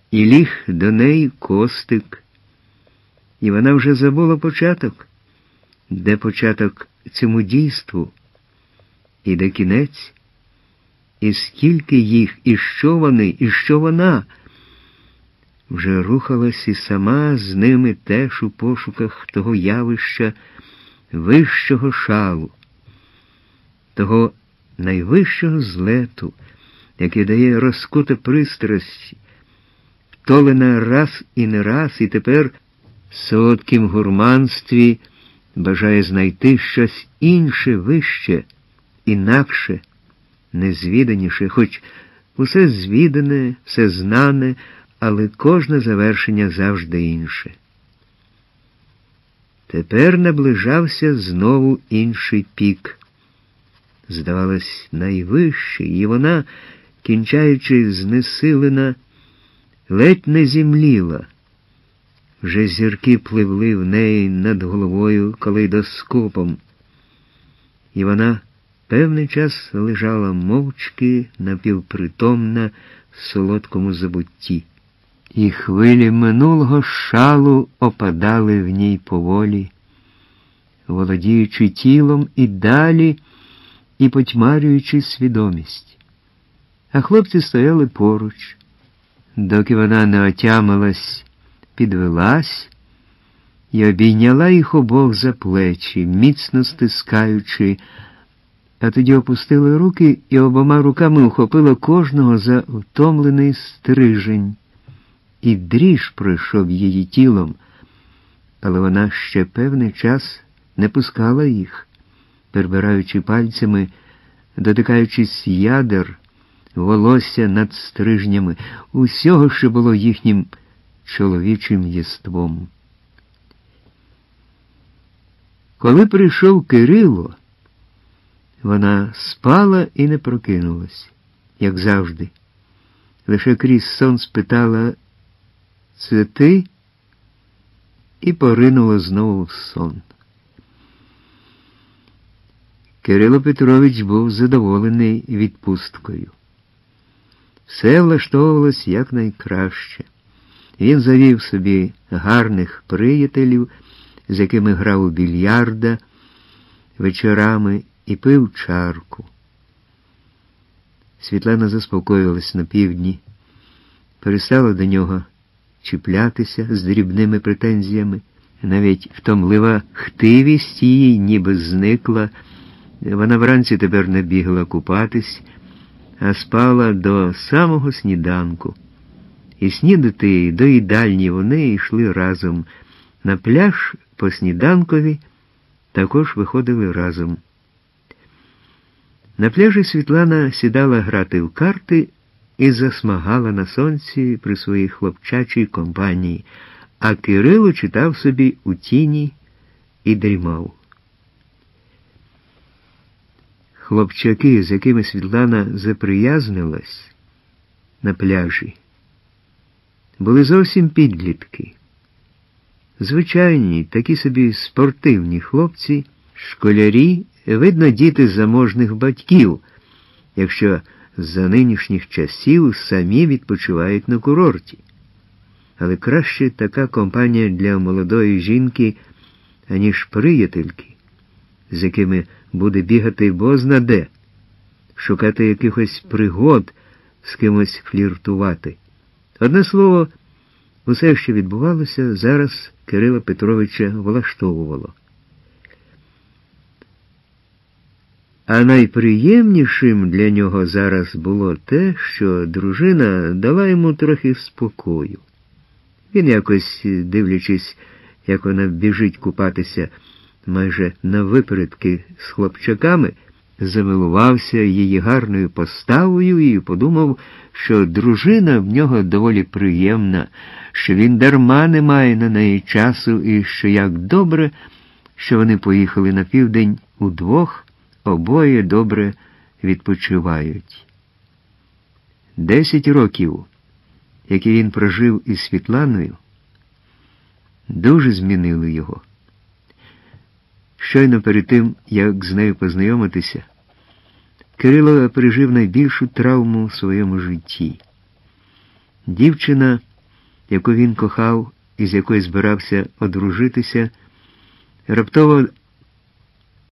І ліг до неї Костик. І вона вже забула початок. Де початок цьому дійству? І де кінець? І скільки їх, і що вони, і що вона? Вже рухалась і сама з ними теж у пошуках того явища вищого шалу, того найвищого злету, який дає розкута пристрасть, втолена раз і не раз, і тепер в солодкім гурманстві бажає знайти щось інше, вище, інакше, незвіданіше, хоч усе звідане, все знане, але кожне завершення завжди інше. Тепер наближався знову інший пік. Здавалось, найвищий, і вона, кінчаючи знесилена, ледь не зімліла. Вже зірки пливли в неї над головою калейдоскопом, і вона певний час лежала мовчки, напівпритомна в солодкому забутті. І хвилі минулого шалу опадали в ній поволі, володіючи тілом і далі, і потьмарюючи свідомість. А хлопці стояли поруч. Доки вона не отямилась, підвелась і обійняла їх обох за плечі, міцно стискаючи, а тоді опустила руки і обома руками ухопила кожного за втомлений стрижень. І дріж пройшов її тілом, але вона ще певний час не пускала їх, перебираючи пальцями, дотикаючись ядер, волосся над стрижнями, усього, що було їхнім чоловічим єством. Коли прийшов Кирило, вона спала і не прокинулась, як завжди. Лише крізь сон спитала: «Це ти?» і поринула знову в сон. Кирило Петрович був задоволений відпусткою. Все влаштовувалось якнайкраще. Він завів собі гарних приятелів, з якими грав у більярда вечорами і пив чарку. Світлана заспокоїлась на півдні, перестала до нього чіплятися з дрібними претензіями. Навіть втомлива хтивість її ніби зникла. Вона вранці тепер не бігла купатись, а спала до самого сніданку. І снідати, і до їдальні вони йшли разом. На пляж по сніданкові також виходили разом. На пляжі Світлана сідала грати в карти і засмагала на сонці при своїй хлопчачій компанії, а Кирило читав собі у тіні і дрімав. Хлопчаки, з якими Світлана заприязнилась на пляжі, були зовсім підлітки. Звичайні, такі собі спортивні хлопці, школярі, видно, діти заможних батьків, якщо за нинішніх часів самі відпочивають на курорті. Але краще така компанія для молодої жінки, аніж приятельки, з якими буде бігати бозна де, шукати якихось пригод, з кимось фліртувати. Одне слово, усе, що відбувалося, зараз Кирила Петровича влаштовувало. А найприємнішим для нього зараз було те, що дружина дала йому трохи спокою. Він якось, дивлячись, як вона біжить купатися майже навипередки з хлопчаками, замилувався її гарною поставою і подумав, що дружина в нього доволі приємна, що він дарма не має на неї часу і що як добре, що вони поїхали на південь удвох, обоє добре відпочивають. 10 років, які він прожив із Світланою, дуже змінили його. Щойно перед тим, як з нею познайомитися, Кирило пережив найбільшу травму в своєму житті. Дівчина яку він кохав і з якою збирався одружитися, раптово